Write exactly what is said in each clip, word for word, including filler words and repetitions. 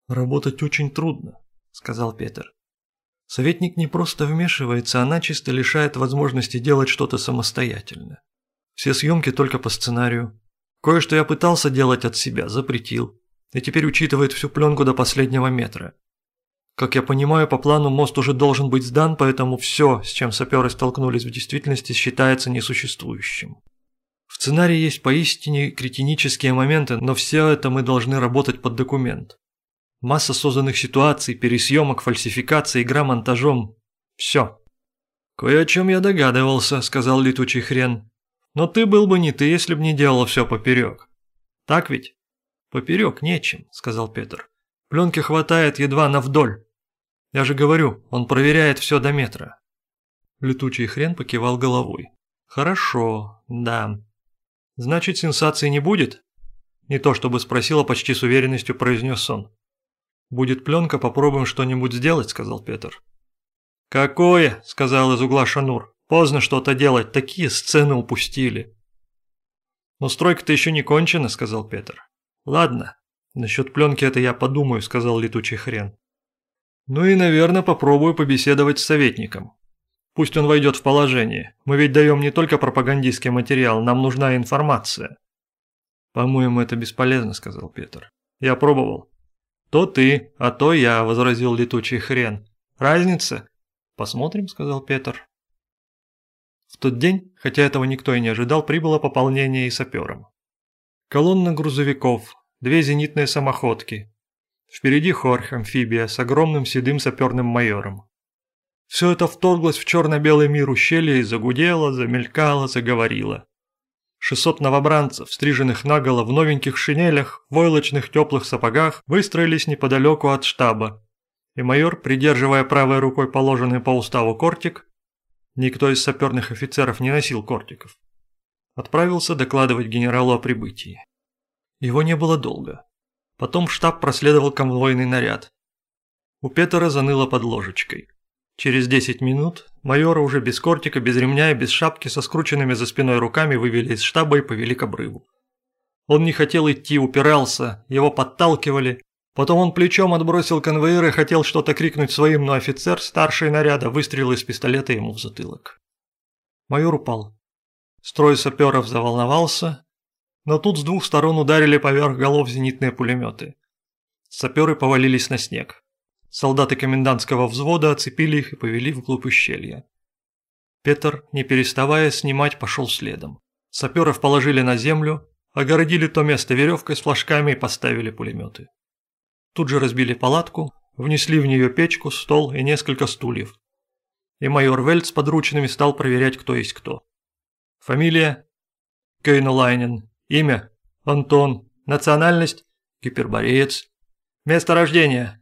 «Работать очень трудно», – сказал Петер. Советник не просто вмешивается, а начисто лишает возможности делать что-то самостоятельно. Все съемки только по сценарию. Кое-что я пытался делать от себя, запретил. И теперь учитывает всю пленку до последнего метра. Как я понимаю, по плану мост уже должен быть сдан, поэтому все, с чем саперы столкнулись в действительности, считается несуществующим. В сценарии есть поистине кретинические моменты, но все это мы должны работать под документ. Масса созданных ситуаций, пересъемок, фальсификаций, игра монтажом. Все. «Кое о чем я догадывался», – сказал летучий хрен. «Но ты был бы не ты, если б не делал все поперек. Так ведь?» «Поперек нечем», – сказал Петер. «Пленки хватает едва на вдоль. Я же говорю, он проверяет все до метра». Летучий хрен покивал головой. «Хорошо, да. Значит, сенсации не будет?» Не то чтобы спросил, а почти с уверенностью произнес он. «Будет пленка, попробуем что-нибудь сделать», – сказал Петер. «Какое?» – сказал из угла Шанур. «Поздно что-то делать, такие сцены упустили». «Но стройка-то еще не кончена», – сказал Петер. «Ладно, насчет пленки это я подумаю», – сказал летучий хрен. «Ну и, наверное, попробую побеседовать с советником. Пусть он войдет в положение. Мы ведь даем не только пропагандистский материал, нам нужна информация». «По-моему, это бесполезно», – сказал Петер. «Я пробовал». «То ты, а то я», – возразил летучий хрен. «Разница?» «Посмотрим», – сказал Петер. В тот день, хотя этого никто и не ожидал, прибыло пополнение и сапером. Колонна грузовиков, две зенитные самоходки. Впереди хорх-амфибия с огромным седым саперным майором. Все это вторглось в черно-белый мир ущелья и загудело, замелькало, заговорило. Шестьсот новобранцев, стриженных наголо в новеньких шинелях, войлочных теплых сапогах, выстроились неподалеку от штаба, и майор, придерживая правой рукой положенный по уставу кортик, никто из саперных офицеров не носил кортиков, отправился докладывать генералу о прибытии. Его не было долго. Потом в штаб проследовал конвойный наряд. У Петера заныло под ложечкой. Через десять минут майора уже без кортика, без ремня и без шапки со скрученными за спиной руками вывели из штаба и повели к обрыву. Он не хотел идти, упирался, его подталкивали. Потом он плечом отбросил конвоира и хотел что-то крикнуть своим, но офицер, старший наряда, выстрелил из пистолета ему в затылок. Майор упал. Строй саперов заволновался, но тут с двух сторон ударили поверх голов зенитные пулеметы. Саперы повалились на снег. Солдаты комендантского взвода оцепили их и повели вглубь ущелья. Петер, не переставая снимать, пошел следом. Саперов положили на землю, огородили то место веревкой с флажками и поставили пулеметы. Тут же разбили палатку, внесли в нее печку, стол и несколько стульев. И майор Вельт с подручными стал проверять, кто есть кто. Фамилия? Кейнолайнен. Имя? Антон. Национальность? Гипербореец. Место рождения?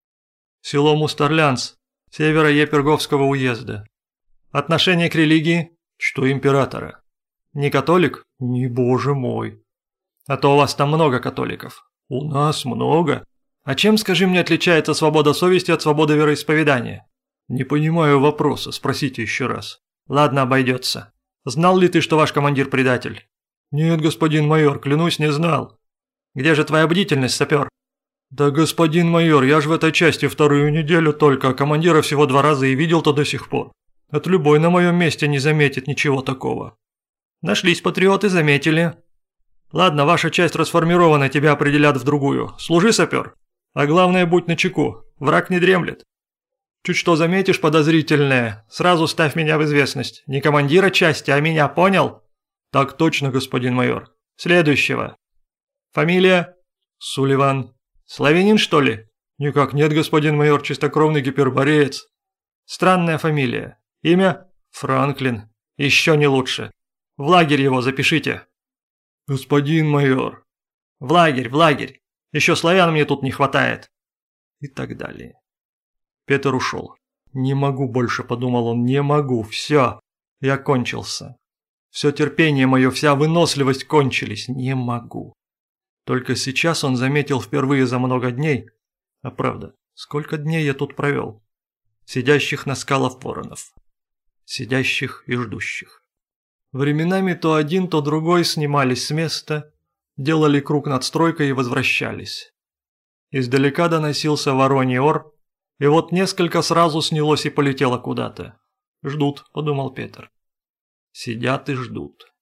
Село Мустарлянц, севера Еперговского уезда. Отношение к религии? Что императора. Не католик? Не боже мой. А то у вас там много католиков. У нас много. А чем, скажи мне, отличается свобода совести от свободы вероисповедания? Не понимаю вопроса, спросите еще раз. Ладно, обойдется. Знал ли ты, что ваш командир предатель? Нет, господин майор, клянусь, не знал. Где же твоя бдительность, сапер? Да, господин майор, я же в этой части вторую неделю только, а командира всего два раза и видел-то до сих пор. Это любой на моем месте не заметит ничего такого. Нашлись патриоты, заметили. Ладно, ваша часть расформирована, тебя определят в другую. Служи, сапер. А главное, будь начеку, враг не дремлет. Чуть что заметишь подозрительное, сразу ставь меня в известность. Не командира части, а меня, понял? Так точно, господин майор. Следующего. Фамилия? Сулливан. Славянин, что ли? Никак нет, господин майор, чистокровный гипербореец. Странная фамилия. Имя? Франклин. Еще не лучше. В лагерь его запишите. Господин майор. В лагерь, в лагерь. Еще славян мне тут не хватает. И так далее. Петер ушел. Не могу больше, подумал он, не могу, все. Я кончился. Все терпение мое, вся выносливость кончились. Не могу. Только сейчас он заметил впервые за много дней, а правда, сколько дней я тут провел, сидящих на скалах воронов, сидящих и ждущих. Временами то один, то другой снимались с места, делали круг над стройкой и возвращались. Издалека доносился вороний ор, и вот несколько сразу снялось и полетело куда-то. «Ждут», — подумал Петр. «Сидят и ждут».